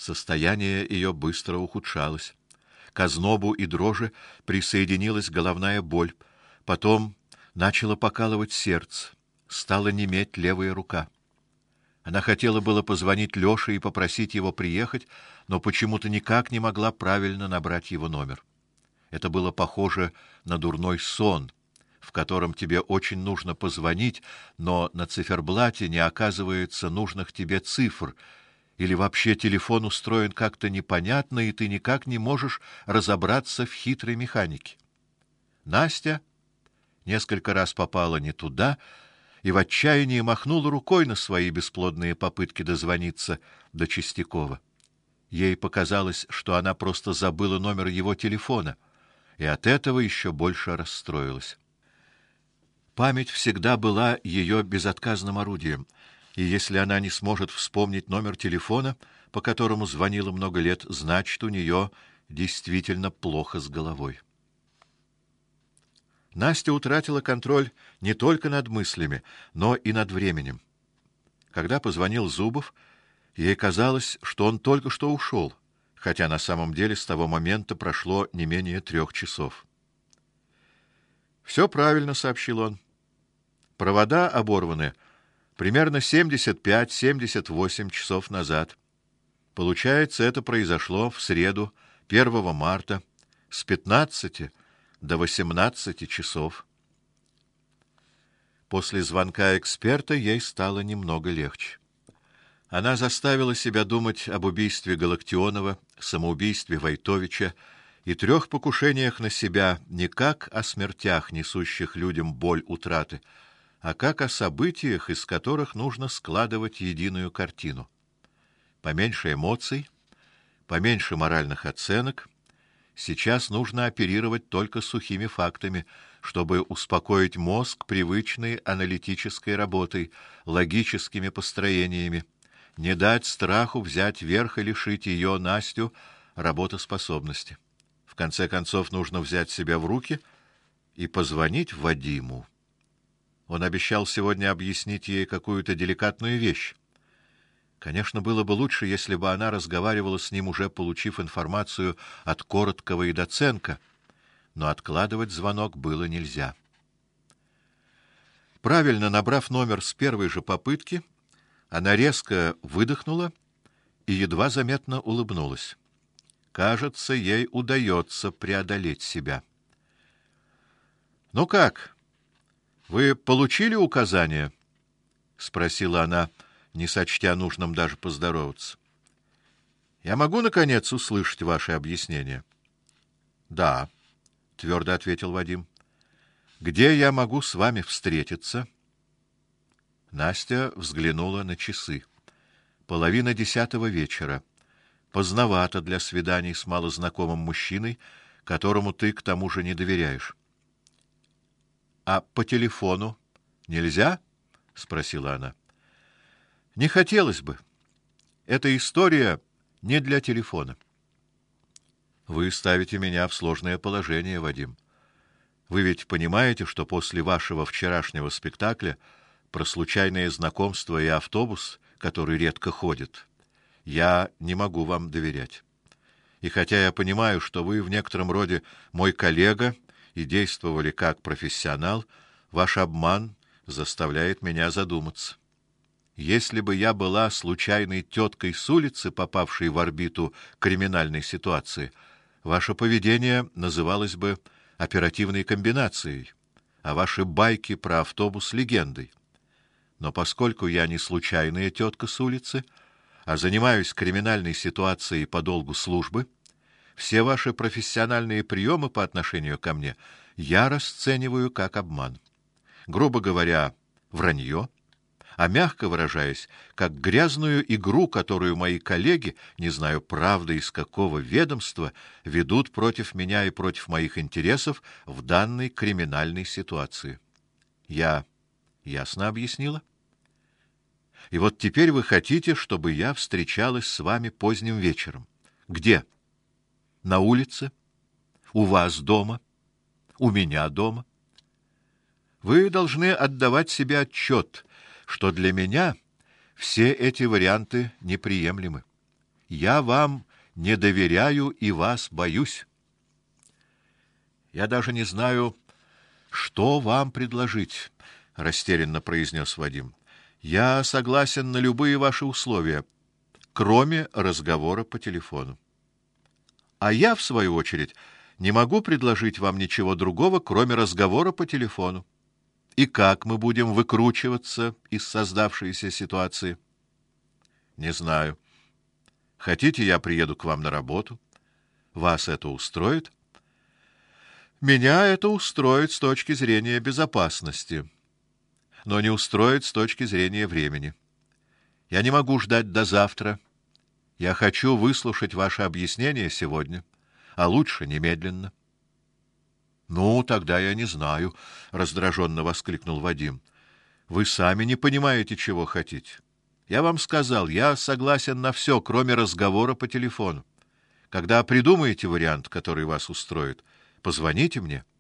Состояние ее быстро ухудшалось. К ознобу и дрожи присоединилась головная боль. Потом начало покалывать сердце, стала неметь левая рука. Она хотела было позвонить Лёше и попросить его приехать, но почему-то никак не могла правильно набрать его номер. Это было похоже на дурной сон, в котором тебе очень нужно позвонить, но на циферблате не оказывается нужных тебе цифр, или вообще телефон устроен как-то непонятно, и ты никак не можешь разобраться в хитрой механике. Настя несколько раз попала не туда и в отчаянии махнула рукой на свои бесплодные попытки дозвониться до Чистякова. Ей показалось, что она просто забыла номер его телефона, и от этого еще больше расстроилась. Память всегда была ее безотказным орудием, и если она не сможет вспомнить номер телефона, по которому звонила много лет, значит, у нее действительно плохо с головой. Настя утратила контроль не только над мыслями, но и над временем. Когда позвонил Зубов, ей казалось, что он только что ушел, хотя на самом деле с того момента прошло не менее 3 часов. «Все правильно», — сообщил он. «Провода оборваны примерно 75-78 часов назад. Получается, это произошло в среду, 1 марта, с 15 до 18 часов». После звонка эксперта ей стало немного легче. Она заставила себя думать об убийстве Галактионова, самоубийстве Войтовича и 3 покушениях на себя не как о смертях, несущих людям боль утраты, а как о событиях, из которых нужно складывать единую картину. Поменьше эмоций, поменьше моральных оценок. Сейчас нужно оперировать только сухими фактами, чтобы успокоить мозг привычной аналитической работой, логическими построениями, не дать страху взять верх и лишить ее, Настю, работоспособности. В конце концов, нужно взять себя в руки и позвонить Вадиму. Он обещал сегодня объяснить ей какую-то деликатную вещь. Конечно, было бы лучше, если бы она разговаривала с ним, уже получив информацию от Короткова и Доценко, но откладывать звонок было нельзя. Правильно набрав номер с первой же попытки, она резко выдохнула и едва заметно улыбнулась. Кажется, ей удается преодолеть себя. «Ну как? Вы получили указания?» — спросила она, не сочтя нужным даже поздороваться. «Я могу, наконец, услышать ваши объяснения?» «Да», — твердо ответил Вадим. «Где я могу с вами встретиться?» Настя взглянула на часы. 9:30 вечера. Поздновато для свиданий с малознакомым мужчиной, которому ты к тому же не доверяешь. «А по телефону нельзя?» — спросила она. «Не хотелось бы. Эта история не для телефона». «Вы ставите меня в сложное положение, Вадим. Вы ведь понимаете, что после вашего вчерашнего спектакля про случайное знакомство и автобус, который редко ходит, я не могу вам доверять. И хотя я понимаю, что вы в некотором роде мой коллега и действовали как профессионал, ваш обман заставляет меня задуматься. Если бы я была случайной теткой с улицы, попавшей в орбиту криминальной ситуации, ваше поведение называлось бы оперативной комбинацией, а ваши байки про автобус — легендой. Но поскольку я не случайная тетка с улицы, а занимаюсь криминальной ситуацией по долгу службы, все ваши профессиональные приемы по отношению ко мне я расцениваю как обман. Грубо говоря, вранье, а мягко выражаясь, как грязную игру, которую мои коллеги, не знаю, правда, из какого ведомства, ведут против меня и против моих интересов в данной криминальной ситуации. Я ясно объяснила? И вот теперь вы хотите, чтобы я встречалась с вами поздним вечером. Где? На улице? У вас дома? У меня дома? Вы должны отдавать себе отчет, что для меня все эти варианты неприемлемы. Я вам не доверяю и вас боюсь. Я даже не знаю, что вам предложить, растерянно произнес Вадим. Я согласен на любые ваши условия, кроме разговора по телефону. А я, в свою очередь, не могу предложить вам ничего другого, кроме разговора по телефону. И как мы будем выкручиваться из создавшейся ситуации? Не знаю. Хотите, я приеду к вам на работу? Вас это устроит? Меня это устроит с точки зрения безопасности, но не устроит с точки зрения времени. Я не могу ждать до завтра. Я хочу выслушать ваше объяснение сегодня, а лучше немедленно. Ну, тогда я не знаю, раздраженно воскликнул Вадим. Вы сами не понимаете, чего хотите. Я вам сказал, я согласен на все, кроме разговора по телефону. Когда придумаете вариант, который вас устроит, позвоните мне.